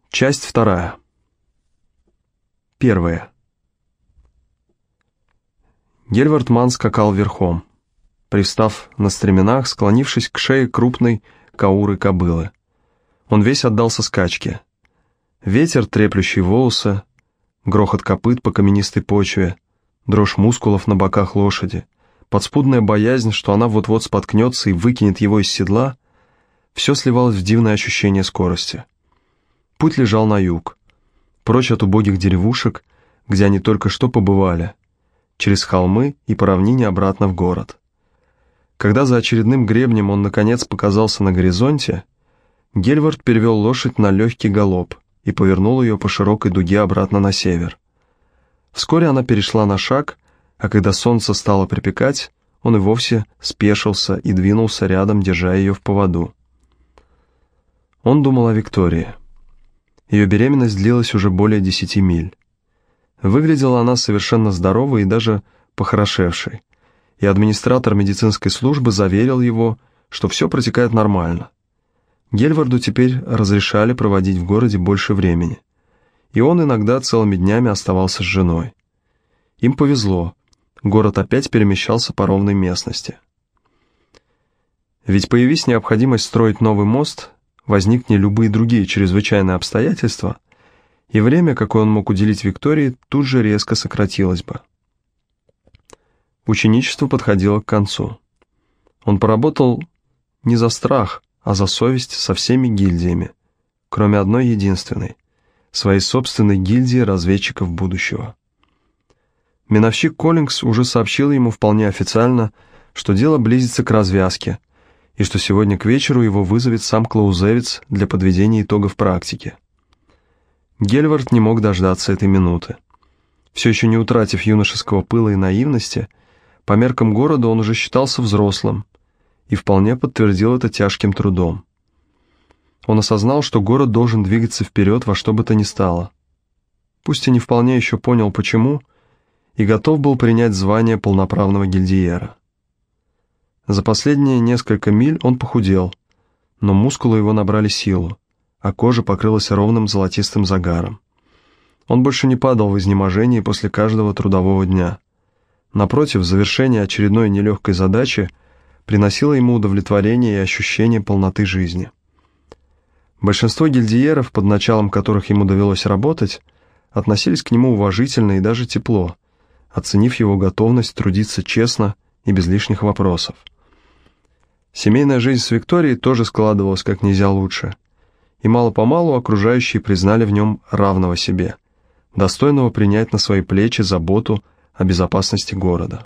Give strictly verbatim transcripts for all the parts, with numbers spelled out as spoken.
Часть вторая. Первая. Гельвард Манн скакал верхом, пристав на стременах, склонившись к шее крупной кауры кобылы. Он весь отдался скачке. Ветер, треплющий волосы, грохот копыт по каменистой почве, дрожь мускулов на боках лошади, подспудная боязнь, что она вот-вот споткнется и выкинет его из седла, все сливалось в дивное ощущение скорости. Путь лежал на юг, прочь от убогих деревушек, где они только что побывали, через холмы и по равнине обратно в город. Когда за очередным гребнем он наконец показался на горизонте, Гельвард перевел лошадь на легкий галоп и повернул ее по широкой дуге обратно на север. Вскоре она перешла на шаг, а когда солнце стало припекать, он и вовсе спешился и двинулся рядом, держа ее в поводу. Он думал о Виктории. Ее беременность длилась уже более десяти миль. Выглядела она совершенно здоровой и даже похорошевшей, и администратор медицинской службы заверил его, что все протекает нормально. Гельварду теперь разрешали проводить в городе больше времени, и он иногда целыми днями оставался с женой. Им повезло, город опять перемещался по ровной местности. Ведь появись необходимость строить новый мост, возникли любые другие чрезвычайные обстоятельства, и время, какое он мог уделить Виктории, тут же резко сократилось бы. Ученичество подходило к концу. Он поработал не за страх, а за совесть со всеми гильдиями, кроме одной единственной, своей собственной гильдии разведчиков будущего. Миновщик Коллингс уже сообщил ему вполне официально, что дело близится к развязке, и что сегодня к вечеру его вызовет сам Клаузевиц для подведения итогов практики. Гельвард не мог дождаться этой минуты. Все еще не утратив юношеского пыла и наивности, по меркам города он уже считался взрослым и вполне подтвердил это тяжким трудом. Он осознал, что город должен двигаться вперед во что бы то ни стало. Пусть и не вполне еще понял почему, и готов был принять звание полноправного гильдиера. За последние несколько миль он похудел, но мускулы его набрали силу, а кожа покрылась ровным золотистым загаром. Он больше не падал в изнеможении после каждого трудового дня. Напротив, завершение очередной нелегкой задачи приносило ему удовлетворение и ощущение полноты жизни. Большинство гильдиеров, под началом которых ему довелось работать, относились к нему уважительно и даже тепло, оценив его готовность трудиться честно и без лишних вопросов. Семейная жизнь с Викторией тоже складывалась как нельзя лучше, и мало-помалу окружающие признали в нем равного себе, достойного принять на свои плечи заботу о безопасности города.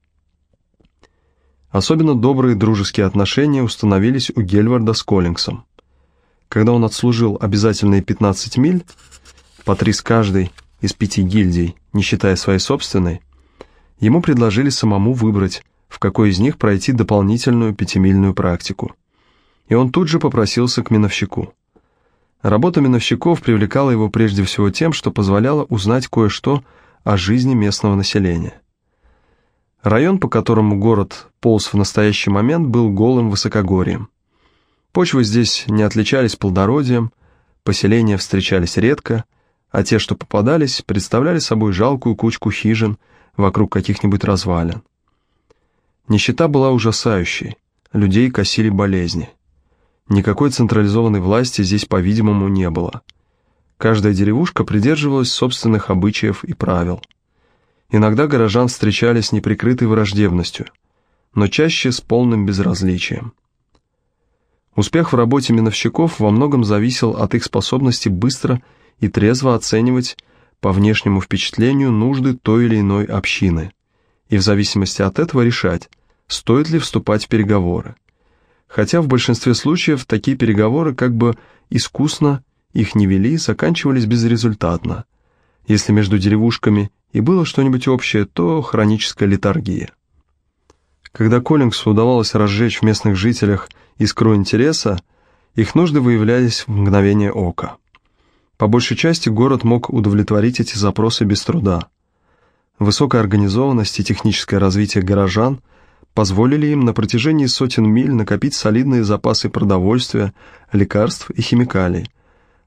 Особенно добрые дружеские отношения установились у Гельварда с Коллингсом. Когда он отслужил обязательные пятнадцать миль, по три с каждой из пяти гильдий, не считая своей собственной, ему предложили самому выбрать, в какой из них пройти дополнительную пятимильную практику. И он тут же попросился к миновщику. Работа миновщиков привлекала его прежде всего тем, что позволяла узнать кое-что о жизни местного населения. Район, по которому город полз в настоящий момент, был голым высокогорьем. Почвы здесь не отличались плодородием, поселения встречались редко, а те, что попадались, представляли собой жалкую кучку хижин вокруг каких-нибудь развалин. Нищета была ужасающей, людей косили болезни. Никакой централизованной власти здесь, по-видимому, не было. Каждая деревушка придерживалась собственных обычаев и правил. Иногда горожан встречали с неприкрытой враждебностью, но чаще с полным безразличием. Успех в работе миновщиков во многом зависел от их способности быстро и трезво оценивать по внешнему впечатлению нужды той или иной общины, и в зависимости от этого решать, стоит ли вступать в переговоры. Хотя в большинстве случаев такие переговоры как бы искусно их не вели, заканчивались безрезультатно. Если между деревушками и было что-нибудь общее, то хроническая летаргия. Когда Коллингсу удавалось разжечь в местных жителях искру интереса, их нужды выявлялись в мгновение ока. По большей части город мог удовлетворить эти запросы без труда. Высокая организованность и техническое развитие горожан позволили им на протяжении сотен миль накопить солидные запасы продовольствия, лекарств и химикалий,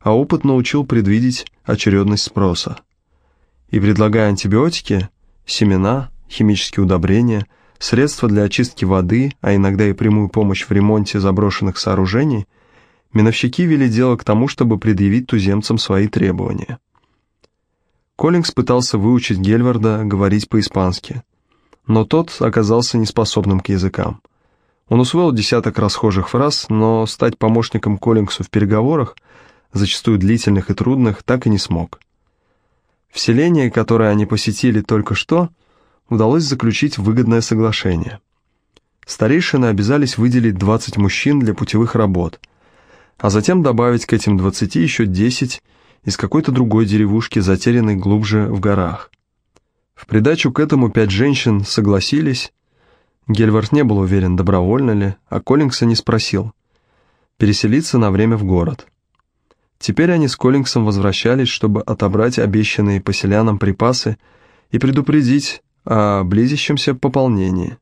а опыт научил предвидеть очередность спроса. И предлагая антибиотики, семена, химические удобрения, средства для очистки воды, а иногда и прямую помощь в ремонте заброшенных сооружений, миновщики вели дело к тому, чтобы предъявить туземцам свои требования. Коллингс пытался выучить Гельварда говорить по-испански, но тот оказался неспособным к языкам. Он усвоил десяток расхожих фраз, но стать помощником Коллингсу в переговорах, зачастую длительных и трудных, так и не смог. В селении, которое они посетили только что, удалось заключить выгодное соглашение. Старейшины обязались выделить двадцать мужчин для путевых работ, а затем добавить к этим двадцати еще десять из какой-то другой деревушки, затерянной глубже в горах. В придачу к этому пять женщин согласились. Гельвард не был уверен, добровольно ли, а Коллингса не спросил, переселиться на время в город. Теперь они с Коллингсом возвращались, чтобы отобрать обещанные поселянам припасы и предупредить о близящемся пополнении.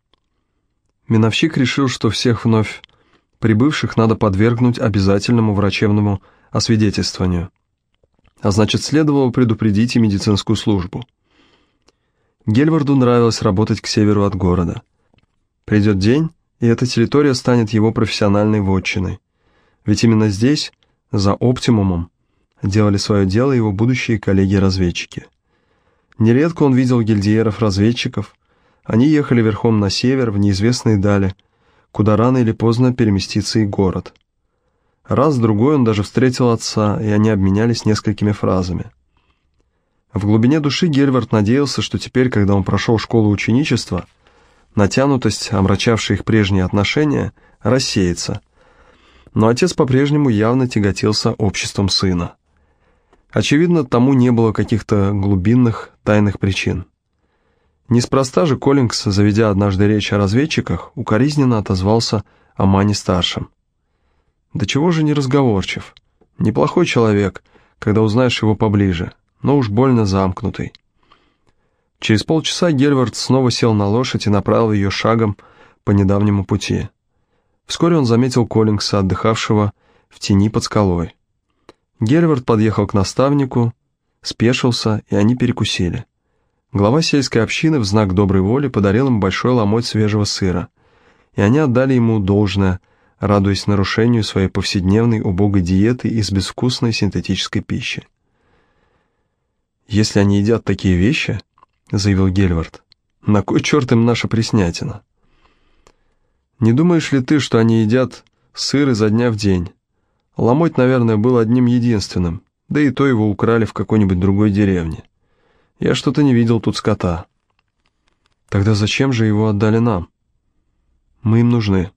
Миновщик решил, что всех вновь прибывших надо подвергнуть обязательному врачебному освидетельствованию, а значит, следовало предупредить и медицинскую службу. Гельварду нравилось работать к северу от города. Придет день, и эта территория станет его профессиональной вотчиной, ведь именно здесь, за оптимумом, делали свое дело его будущие коллеги-разведчики. Нередко он видел гильдиеров-разведчиков, они ехали верхом на север, в неизвестные дали, куда рано или поздно переместится и город. Раз-другой он даже встретил отца, и они обменялись несколькими фразами. В глубине души Гельвард надеялся, что теперь, когда он прошел школу ученичества, натянутость, омрачавшая их прежние отношения, рассеется. Но отец по-прежнему явно тяготился обществом сына. Очевидно, тому не было каких-то глубинных, тайных причин. Неспроста же Коллингс, заведя однажды речь о разведчиках, укоризненно отозвался о Мане-старшем. Да чего же не разговорчив? Неплохой человек, когда узнаешь его поближе, но уж больно замкнутый. Через полчаса Гельвард снова сел на лошадь и направил ее шагом по недавнему пути. Вскоре он заметил Коллингса, отдыхавшего в тени под скалой. Гельвард подъехал к наставнику, спешился, и они перекусили. Глава сельской общины в знак доброй воли подарил им большой ломоть свежего сыра, и они отдали ему должное, радуясь нарушению своей повседневной убогой диеты из безвкусной синтетической пищи. «Если они едят такие вещи, — заявил Гельвард, — на кой черт им наша преснятина? Не думаешь ли ты, что они едят сыр изо дня в день? Ломоть, наверное, был одним единственным, да и то его украли в какой-нибудь другой деревне. Я что-то не видел тут скота». «Тогда зачем же его отдали нам? Мы им нужны».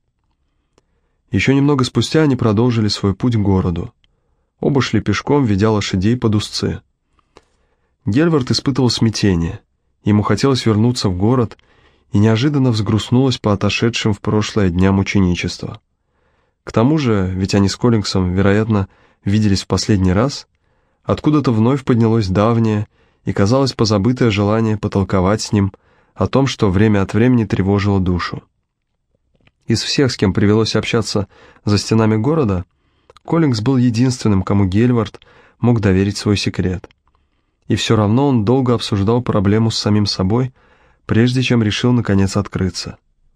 Еще немного спустя они продолжили свой путь к городу. Оба шли пешком, ведя лошадей под узцы. Гельвард испытывал смятение. Ему хотелось вернуться в город, и неожиданно взгрустнулось по отошедшим в прошлое дням ученичества. К тому же, ведь они с Коллингсом, вероятно, виделись в последний раз, откуда-то вновь поднялось давнее и, казалось, позабытое желание потолковать с ним о том, что время от времени тревожило душу. Из всех, с кем привелось общаться за стенами города, Коллингс был единственным, кому Гельвард мог доверить свой секрет. И все равно он долго обсуждал проблему с самим собой, прежде чем решил, наконец, открыться.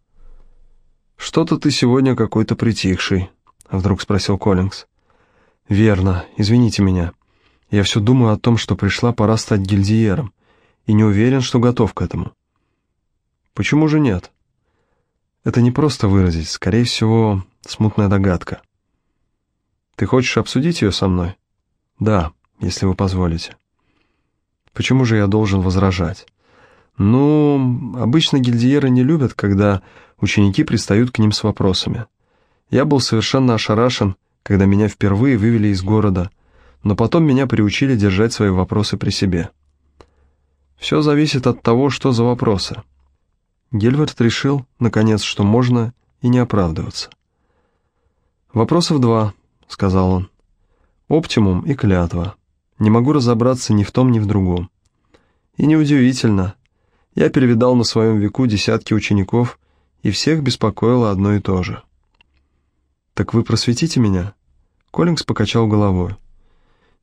«Что-то ты сегодня какой-то притихший», — вдруг спросил Коллингс. «Верно, извините меня. Я все думаю о том, что пришла пора стать гильдиером, и не уверен, что готов к этому». «Почему же нет?» «Это не просто выразить, скорее всего, смутная догадка». «Ты хочешь обсудить ее со мной?» «Да, если вы позволите». «Почему же я должен возражать?» «Ну, обычно гильдиеры не любят, когда ученики пристают к ним с вопросами. Я был совершенно ошарашен, когда меня впервые вывели из города, но потом меня приучили держать свои вопросы при себе. Все зависит от того, что за вопросы». Гельвард решил, наконец, что можно и не оправдываться. «Вопросов два», — сказал он. «Оптимум и клятва. Не могу разобраться ни в том, ни в другом. И неудивительно. Я перевидал на своем веку десятки учеников, и всех беспокоило одно и то же». «Так вы просветите меня?» Коллингс покачал головой.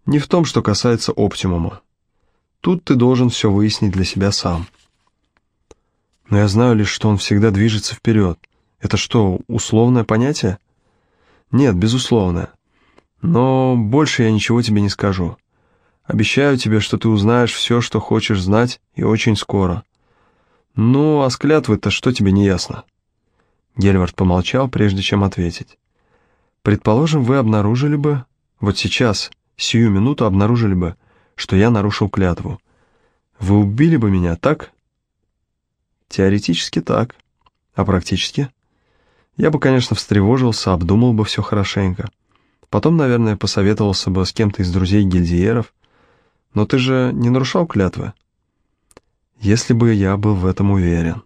Не в том, что касается оптимума. Тут ты должен все выяснить для себя сам. Но я знаю лишь, что он всегда движется вперед. Это что, условное понятие? Нет, безусловное. Но больше я ничего тебе не скажу. Обещаю тебе, что ты узнаешь все, что хочешь знать, и очень скоро. Ну, а с клятвой-то что тебе не ясно? Гельвард помолчал, прежде чем ответить. Предположим, вы обнаружили бы, вот сейчас, сию минуту обнаружили бы, что я нарушил клятву. Вы убили бы меня, так? Теоретически так. А практически? Я бы, конечно, встревожился, обдумал бы все хорошенько. Потом, наверное, посоветовался бы с кем-то из друзей гильдиеров. Но ты же не нарушал клятвы? Если бы я был в этом уверен.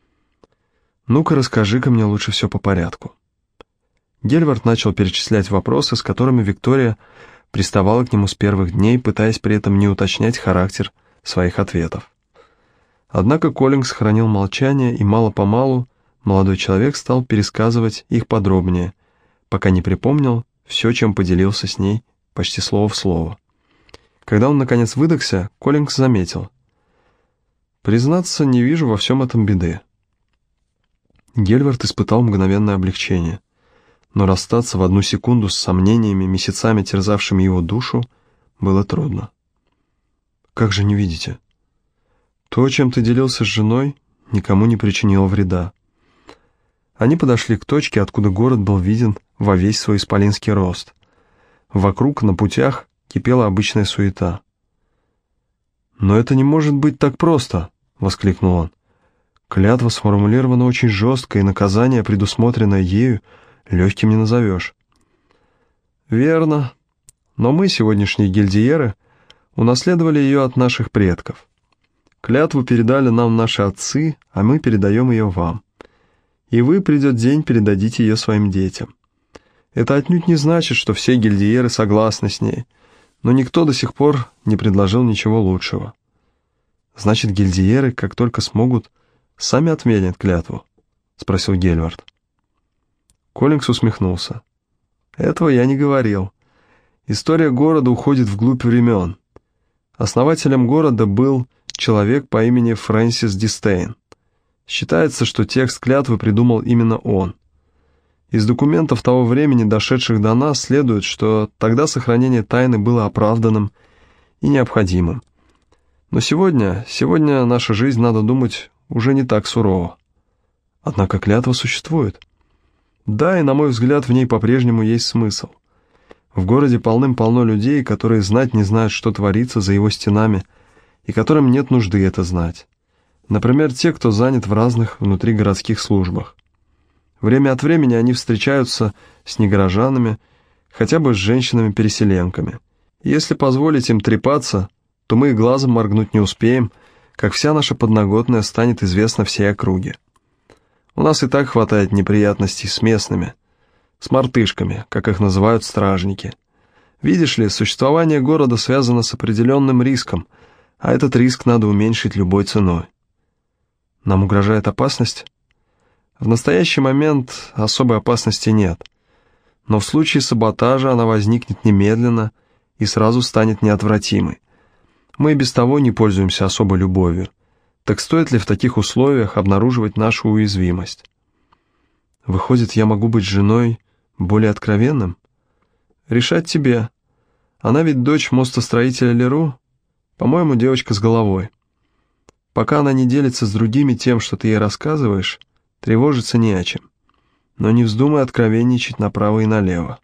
Ну-ка, расскажи-ка мне лучше все по порядку. Гельвард начал перечислять вопросы, с которыми Виктория приставала к нему с первых дней, пытаясь при этом не уточнять характер своих ответов. Однако Коллинз сохранил молчание, и мало-помалу молодой человек стал пересказывать их подробнее, пока не припомнил все, чем поделился с ней почти слово в слово. Когда он, наконец, выдохся, Коллинз заметил. «Признаться, не вижу во всем этом беды». Гельвард испытал мгновенное облегчение, но расстаться в одну секунду с сомнениями, месяцами терзавшими его душу, было трудно. «Как же не видите? То, чем ты делился с женой, никому не причинило вреда». Они подошли к точке, откуда город был виден во весь свой исполинский рост. Вокруг, на путях, кипела обычная суета. «Но это не может быть так просто!» — воскликнул он. «Клятва сформулирована очень жестко, и наказание, предусмотренное ею, легким не назовешь». «Верно. Но мы, сегодняшние гильдиеры, унаследовали ее от наших предков. Клятву передали нам наши отцы, а мы передаем ее вам. И вы, придет день, передадите ее своим детям. Это отнюдь не значит, что все гильдиеры согласны с ней, но никто до сих пор не предложил ничего лучшего. Значит, гильдиеры, как только смогут, сами отменят клятву?» — спросил Гельвард. Коллинз усмехнулся. «Этого я не говорил. История города уходит вглубь времен. Основателем города был человек по имени Фрэнсис Дистейн. Считается, что текст клятвы придумал именно он. Из документов того времени, дошедших до нас, следует, что тогда сохранение тайны было оправданным и необходимым. Но сегодня, сегодня наша жизнь, надо думать, уже не так сурова. Однако клятва существует. Да, и, на мой взгляд, в ней по-прежнему есть смысл. В городе полным-полно людей, которые знать не знают, что творится за его стенами, и которым нет нужды это знать. Например, те, кто занят в разных внутригородских службах. Время от времени они встречаются с негорожанами, хотя бы с женщинами-переселенками. И если позволить им трепаться, то мы и глазом моргнуть не успеем, как вся наша подноготная станет известна всей округе. У нас и так хватает неприятностей с местными, с мартышками, как их называют стражники. Видишь ли, существование города связано с определенным риском, а этот риск надо уменьшить любой ценой. Нам угрожает опасность? В настоящий момент особой опасности нет, но в случае саботажа она возникнет немедленно и сразу станет неотвратимой. Мы и без того не пользуемся особой любовью, так стоит ли в таких условиях обнаруживать нашу уязвимость? Выходит, я могу быть женой более откровенным? Решать тебе. Она ведь дочь мостостроителя Леру, по-моему, девочка с головой. Пока она не делится с другими тем, что ты ей рассказываешь, тревожиться не о чем. Но не вздумай откровенничать направо и налево.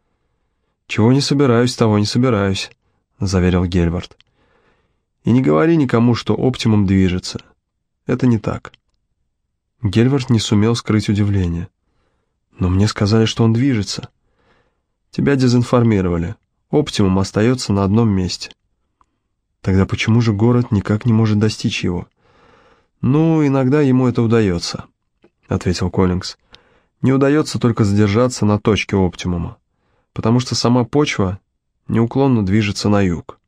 «Чего не собираюсь, того не собираюсь», — заверил Гельвард. «И не говори никому, что оптимум движется. Это не так». Гельвард не сумел скрыть удивление. «Но мне сказали, что он движется». «Тебя дезинформировали. Оптимум остается на одном месте». «Тогда почему же город никак не может достичь его?» «Ну, иногда ему это удается», — ответил Коллинз. «Не удается только задержаться на точке оптимума, потому что сама почва неуклонно движется на юг.